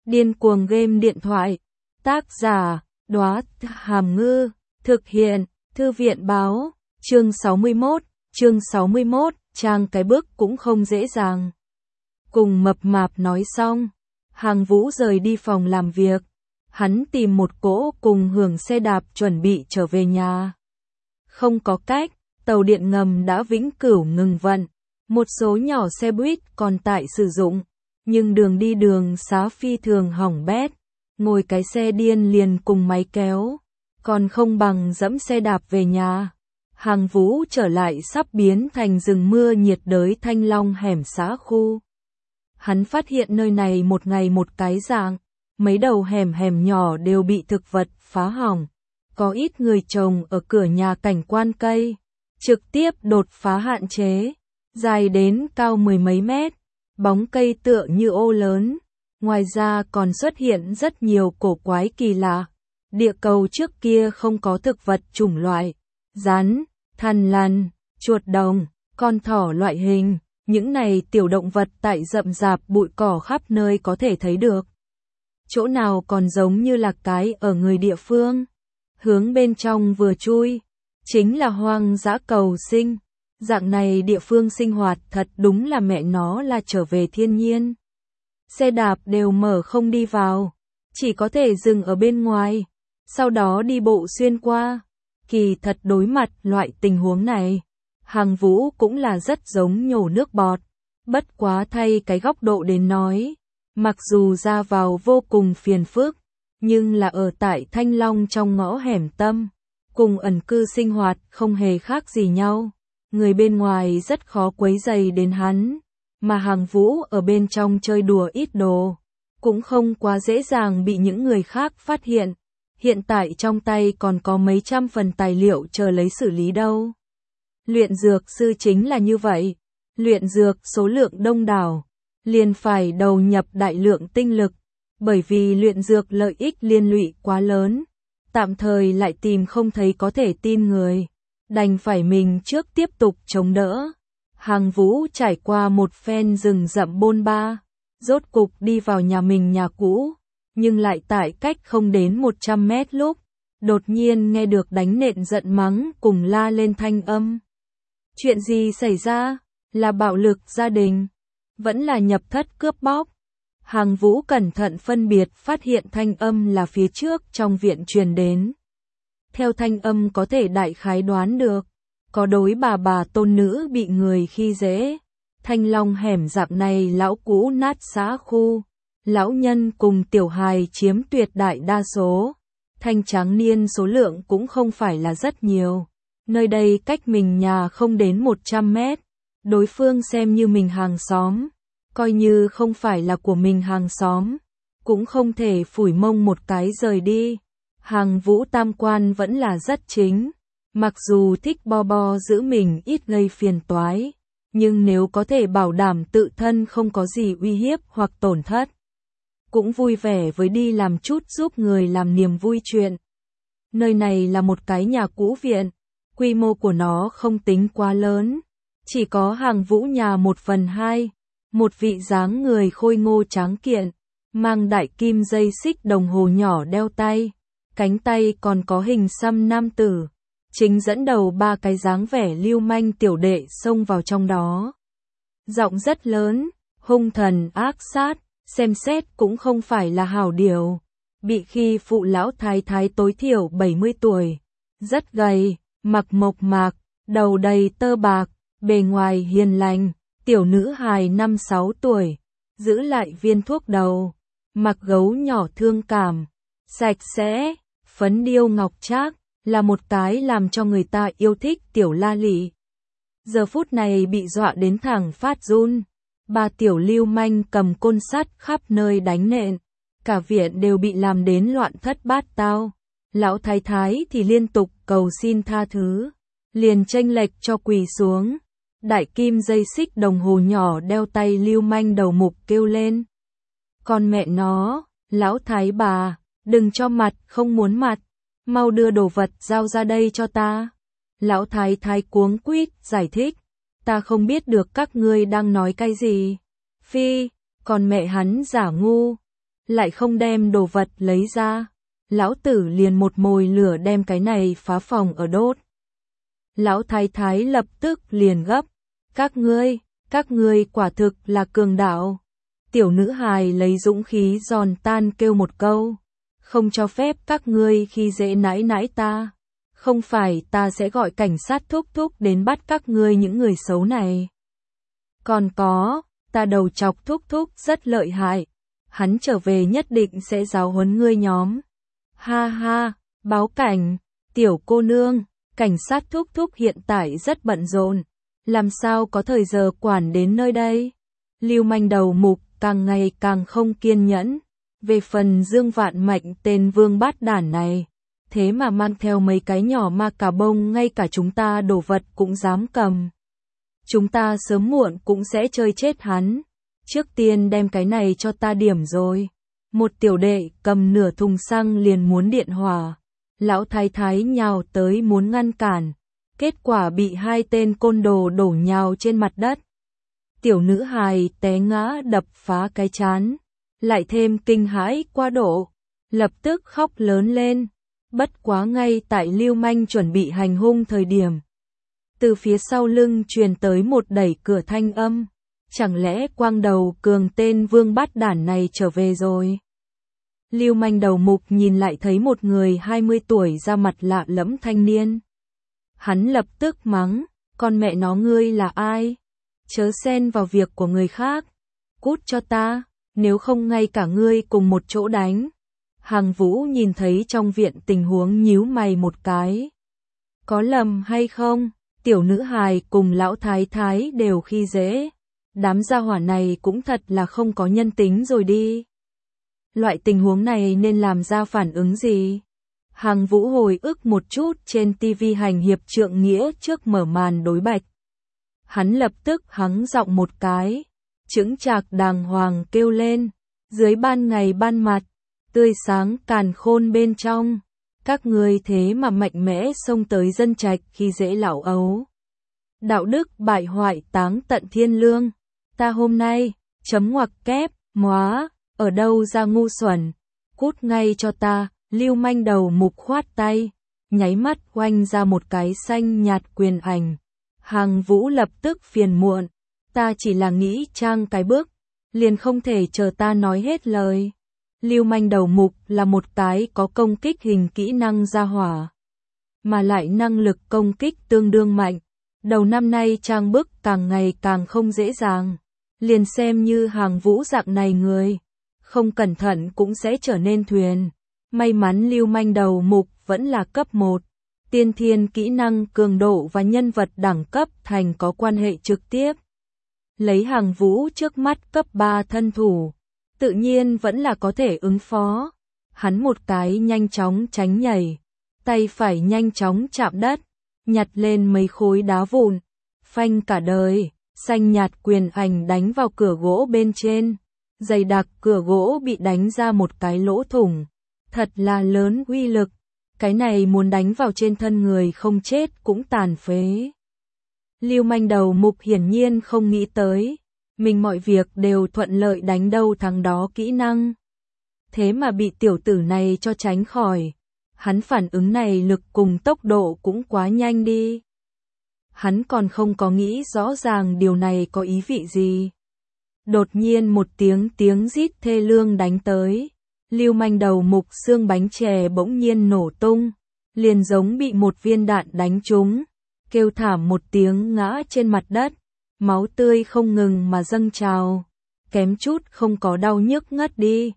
Điên cuồng game điện thoại. Tác giả, Đóa Hàm Ngư. Thực hiện, Thư viện báo. Chương 61, trang cái bước cũng không dễ dàng. Cùng mập mạp nói xong, Hàng Vũ rời đi phòng làm việc. Hắn tìm một cỗ cùng hưởng xe đạp chuẩn bị trở về nhà. Không có cách, tàu điện ngầm đã vĩnh cửu ngừng vận. Một số nhỏ xe buýt còn tại sử dụng, nhưng đường đi đường xá phi thường hỏng bét. Ngồi cái xe điên liền cùng máy kéo, còn không bằng dẫm xe đạp về nhà. Hàng Vũ trở lại sắp biến thành rừng mưa nhiệt đới Thanh Long hẻm xã khu. Hắn phát hiện nơi này một ngày một cái dạng, mấy đầu hẻm nhỏ đều bị thực vật phá hỏng. Có ít người trồng ở cửa nhà cảnh quan cây, trực tiếp đột phá hạn chế, dài đến cao mười mấy mét, bóng cây tựa như ô lớn. Ngoài ra còn xuất hiện rất nhiều cổ quái kỳ lạ. Địa cầu trước kia không có thực vật chủng loại, rắn, thằn lằn, chuột đồng, con thỏ loại hình, những này tiểu động vật tại rậm rạp bụi cỏ khắp nơi có thể thấy được. Chỗ nào còn giống như là cái ở người địa phương. Hướng bên trong vừa chui, chính là hoang dã cầu sinh. Dạng này địa phương sinh hoạt thật đúng là mẹ nó là trở về thiên nhiên. Xe đạp đều mở không đi vào, chỉ có thể dừng ở bên ngoài, sau đó đi bộ xuyên qua. Kỳ thật đối mặt loại tình huống này, Hàng Vũ cũng là rất giống nhổ nước bọt. Bất quá thay cái góc độ đến nói, mặc dù ra vào vô cùng phiền phức, nhưng là ở tại Thanh Long trong ngõ hẻm tâm, cùng ẩn cư sinh hoạt không hề khác gì nhau. Người bên ngoài rất khó quấy rầy đến hắn, mà Hàng Vũ ở bên trong chơi đùa ít đồ, cũng không quá dễ dàng bị những người khác phát hiện. Hiện tại trong tay còn có mấy trăm phần tài liệu chờ lấy xử lý đâu. Luyện dược sư chính là như vậy, luyện dược số lượng đông đảo, liền phải đầu nhập đại lượng tinh lực, bởi vì luyện dược lợi ích liên lụy quá lớn, tạm thời lại tìm không thấy có thể tin người, đành phải mình trước tiếp tục chống đỡ. Hàng Vũ trải qua một phen rừng rậm bôn ba, rốt cục đi vào nhà mình nhà cũ, nhưng lại tại cách không đến 100 mét lúc, đột nhiên nghe được đánh nện giận mắng cùng la lên thanh âm. Chuyện gì xảy ra? Là bạo lực gia đình? Vẫn là nhập thất cướp bóc? Hàng Vũ cẩn thận phân biệt phát hiện thanh âm là phía trước trong viện truyền đến. Theo thanh âm có thể đại khái đoán được, có đối bà tôn nữ bị người khi dễ. Thanh Long hẻm dạng này lão cũ nát xã khu, lão nhân cùng tiểu hài chiếm tuyệt đại đa số, thanh tráng niên số lượng cũng không phải là rất nhiều. Nơi đây cách mình nhà không đến 100 mét, đối phương xem như mình hàng xóm, coi như không phải là của mình hàng xóm, cũng không thể phủi mông một cái rời đi. Hàng Vũ tam quan vẫn là rất chính, mặc dù thích bo giữ mình ít gây phiền toái, nhưng nếu có thể bảo đảm tự thân không có gì uy hiếp hoặc tổn thất, cũng vui vẻ với đi làm chút giúp người làm niềm vui chuyện. Nơi này là một cái nhà cũ viện, quy mô của nó không tính quá lớn, chỉ có Hàng Vũ nhà 1/2, một vị dáng người khôi ngô tráng kiện, mang đại kim dây xích đồng hồ nhỏ đeo tay, cánh tay còn có hình xăm nam tử, chính dẫn đầu ba cái dáng vẻ lưu manh tiểu đệ xông vào trong đó. Giọng rất lớn, hung thần ác sát, xem xét cũng không phải là hảo điều. Bị khi phụ lão thái thái tối thiểu 70 tuổi, rất gầy, mặc mộc mạc, đầu đầy tơ bạc, bề ngoài hiền lành, tiểu nữ hài 5-6 tuổi, giữ lại viên thuốc đầu, mặc gấu nhỏ thương cảm, sạch sẽ, phấn điêu ngọc trác, là một cái làm cho người ta yêu thích tiểu la lị. Giờ phút này bị dọa đến thẳng phát run, ba tiểu lưu manh cầm côn sắt khắp nơi đánh nện, cả viện đều bị làm đến loạn thất bát tao. Lão thái thái thì liên tục cầu xin tha thứ, liền chênh lệch cho quỳ xuống. Đại kim dây xích đồng hồ nhỏ đeo tay lưu manh đầu mục kêu lên. Con mẹ nó, lão thái bà, đừng cho mặt không muốn mặt, mau đưa đồ vật giao ra đây cho ta. Lão thái thái cuống quýt giải thích, ta không biết được các ngươi đang nói cái gì. Phi, còn mẹ hắn giả ngu, lại không đem đồ vật lấy ra. Lão tử liền một mồi lửa đem cái này phá phòng ở đốt. Lão thái thái lập tức liền gấp. Các ngươi quả thực là cường đạo. Tiểu nữ hài lấy dũng khí giòn tan kêu một câu. Không cho phép các ngươi khi dễ nãi nãi ta. Không phải ta sẽ gọi cảnh sát thúc thúc đến bắt các ngươi những người xấu này. Còn có, ta đầu chọc thúc thúc rất lợi hại. Hắn trở về nhất định sẽ giáo huấn ngươi nhóm. Ha ha, báo cảnh, tiểu cô nương, cảnh sát thúc thúc hiện tại rất bận rộn. Làm sao có thời giờ quản đến nơi đây? Lưu manh đầu mục càng ngày càng không kiên nhẫn. Về phần Dương Vạn Mạnh tên vương bát đản này, thế mà mang theo mấy cái nhỏ ma cà bông ngay cả chúng ta đồ vật cũng dám cầm. Chúng ta sớm muộn cũng sẽ chơi chết hắn. Trước tiên đem cái này cho ta điểm rồi. Một tiểu đệ cầm nửa thùng xăng liền muốn điện hỏa. Lão thái thái nhào tới muốn ngăn cản. Kết quả bị hai tên côn đồ đổ nhào trên mặt đất. Tiểu nữ hài té ngã đập phá cái trán. Lại thêm kinh hãi quá độ. Lập tức khóc lớn lên. Bất quá ngay tại lưu manh chuẩn bị hành hung thời điểm. Từ phía sau lưng truyền tới một đẩy cửa thanh âm. Chẳng lẽ quang đầu cường tên vương bát đản này trở về rồi? Lưu manh đầu mục nhìn lại thấy một người 20 tuổi da mặt lạ lẫm thanh niên. Hắn lập tức mắng, con mẹ nó ngươi là ai? Chớ xen vào việc của người khác. Cút cho ta, nếu không ngay cả ngươi cùng một chỗ đánh. Hàng Vũ nhìn thấy trong viện tình huống nhíu mày một cái. Có lầm hay không? Tiểu nữ hài cùng lão thái thái đều khi dễ. Đám gia hỏa này cũng thật là không có nhân tính rồi đi. Loại tình huống này nên làm ra phản ứng gì? Hàng Vũ hồi ức một chút trên TV hành hiệp trượng nghĩa trước mở màn đối bạch. Hắn lập tức hắng giọng một cái, chững chạc đàng hoàng kêu lên, dưới ban ngày ban mặt, tươi sáng càn khôn bên trong, các ngươi thế mà mạnh mẽ xông tới dân trạch khi dễ lão ấu. Đạo đức bại hoại táng tận thiên lương, ta hôm nay, chấm ngoặc kép, móa, ở đâu ra ngu xuẩn, cút ngay cho ta, lưu manh đầu mục khoát tay, nháy mắt oanh ra một cái xanh nhạt quyền ảnh. Hàng Vũ lập tức phiền muộn, ta chỉ là nghĩ trang cái bước, liền không thể chờ ta nói hết lời. Lưu manh đầu mục là một cái có công kích hình kỹ năng gia hỏa, mà lại năng lực công kích tương đương mạnh. Đầu năm nay trang bức càng ngày càng không dễ dàng, liền xem như Hàng Vũ dạng này người, không cẩn thận cũng sẽ trở nên thuyền. May mắn lưu manh đầu mục vẫn là cấp 1. Tiên thiên kỹ năng cường độ và nhân vật đẳng cấp thành có quan hệ trực tiếp. Lấy Hàng Vũ trước mắt cấp 3 thân thủ, tự nhiên vẫn là có thể ứng phó. Hắn một cái nhanh chóng tránh nhảy, tay phải nhanh chóng chạm đất, nhặt lên mấy khối đá vụn, phanh cả đời, xanh nhạt quyền ảnh đánh vào cửa gỗ bên trên. Dày đặc cửa gỗ bị đánh ra một cái lỗ thủng, thật là lớn uy lực. Cái này muốn đánh vào trên thân người không chết cũng tàn phế. Lưu manh đầu mục hiển nhiên không nghĩ tới, mình mọi việc đều thuận lợi đánh đâu thắng đó kỹ năng. Thế mà bị tiểu tử này cho tránh khỏi. Hắn phản ứng này lực cùng tốc độ cũng quá nhanh đi. Hắn còn không có nghĩ rõ ràng điều này có ý vị gì. Đột nhiên một tiếng rít thê lương đánh tới. Lưu manh đầu mục xương bánh chè bỗng nhiên nổ tung, liền giống bị một viên đạn đánh trúng, kêu thảm một tiếng ngã trên mặt đất, máu tươi không ngừng mà dâng trào, kém chút không có đau nhức ngất đi.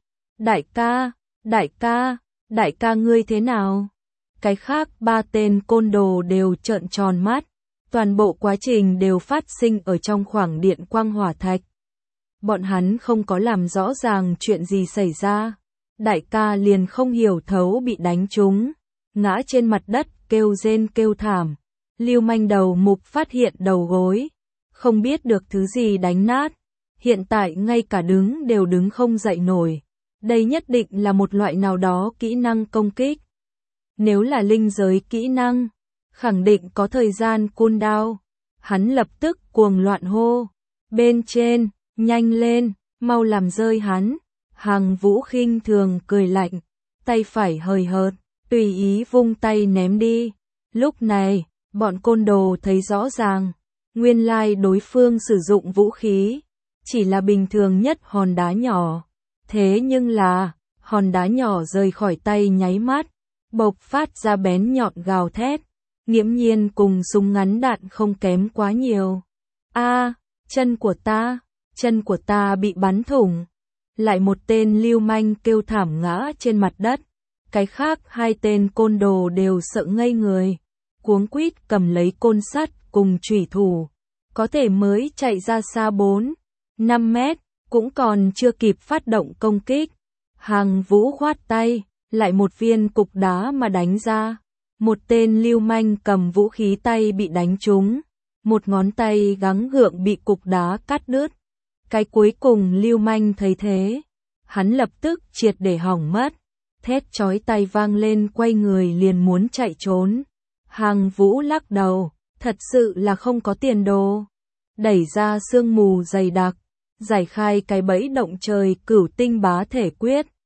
Đại ca ngươi thế nào? Cái khác ba tên côn đồ đều trợn tròn mắt, toàn bộ quá trình đều phát sinh ở trong khoảng điện quang hỏa thạch. Bọn hắn không có làm rõ ràng chuyện gì xảy ra. Đại ca liền không hiểu thấu bị đánh trúng, ngã trên mặt đất kêu rên kêu thảm. Lưu manh đầu mục phát hiện đầu gối, không biết được thứ gì đánh nát, hiện tại ngay cả đứng đều đứng không dậy nổi. Đây nhất định là một loại nào đó kỹ năng công kích. Nếu là linh giới kỹ năng, khẳng định có thời gian cooldown. Hắn lập tức cuồng loạn hô, bên trên, nhanh lên, mau làm rơi hắn. Hàng Vũ khinh thường cười lạnh, tay phải hời hợt, tùy ý vung tay ném đi. Lúc này, bọn côn đồ thấy rõ ràng, nguyên lai đối phương sử dụng vũ khí, chỉ là bình thường nhất hòn đá nhỏ. Thế nhưng là, hòn đá nhỏ rời khỏi tay nháy mắt, bộc phát ra bén nhọn gào thét, nghiễm nhiên cùng súng ngắn đạn không kém quá nhiều. A, chân của ta bị bắn thủng. Lại một tên lưu manh kêu thảm ngã trên mặt đất. Cái khác hai tên côn đồ đều sợ ngây người, cuống quýt cầm lấy côn sắt cùng chủy thủ, có thể mới chạy ra xa 4-5 mét, cũng còn chưa kịp phát động công kích. Hàng Vũ khoát tay, lại một viên cục đá mà đánh ra. Một tên lưu manh cầm vũ khí tay bị đánh trúng, một ngón tay gắng gượng bị cục đá cắt đứt. Cái cuối cùng lưu manh thấy thế, hắn lập tức triệt để hỏng mất, thét chói tai vang lên, quay người liền muốn chạy trốn. Hàng Vũ lắc đầu, thật sự là không có tiền đồ. Đẩy ra sương mù dày đặc, giải khai cái bẫy động trời Cửu Tinh Bá Thể Quyết,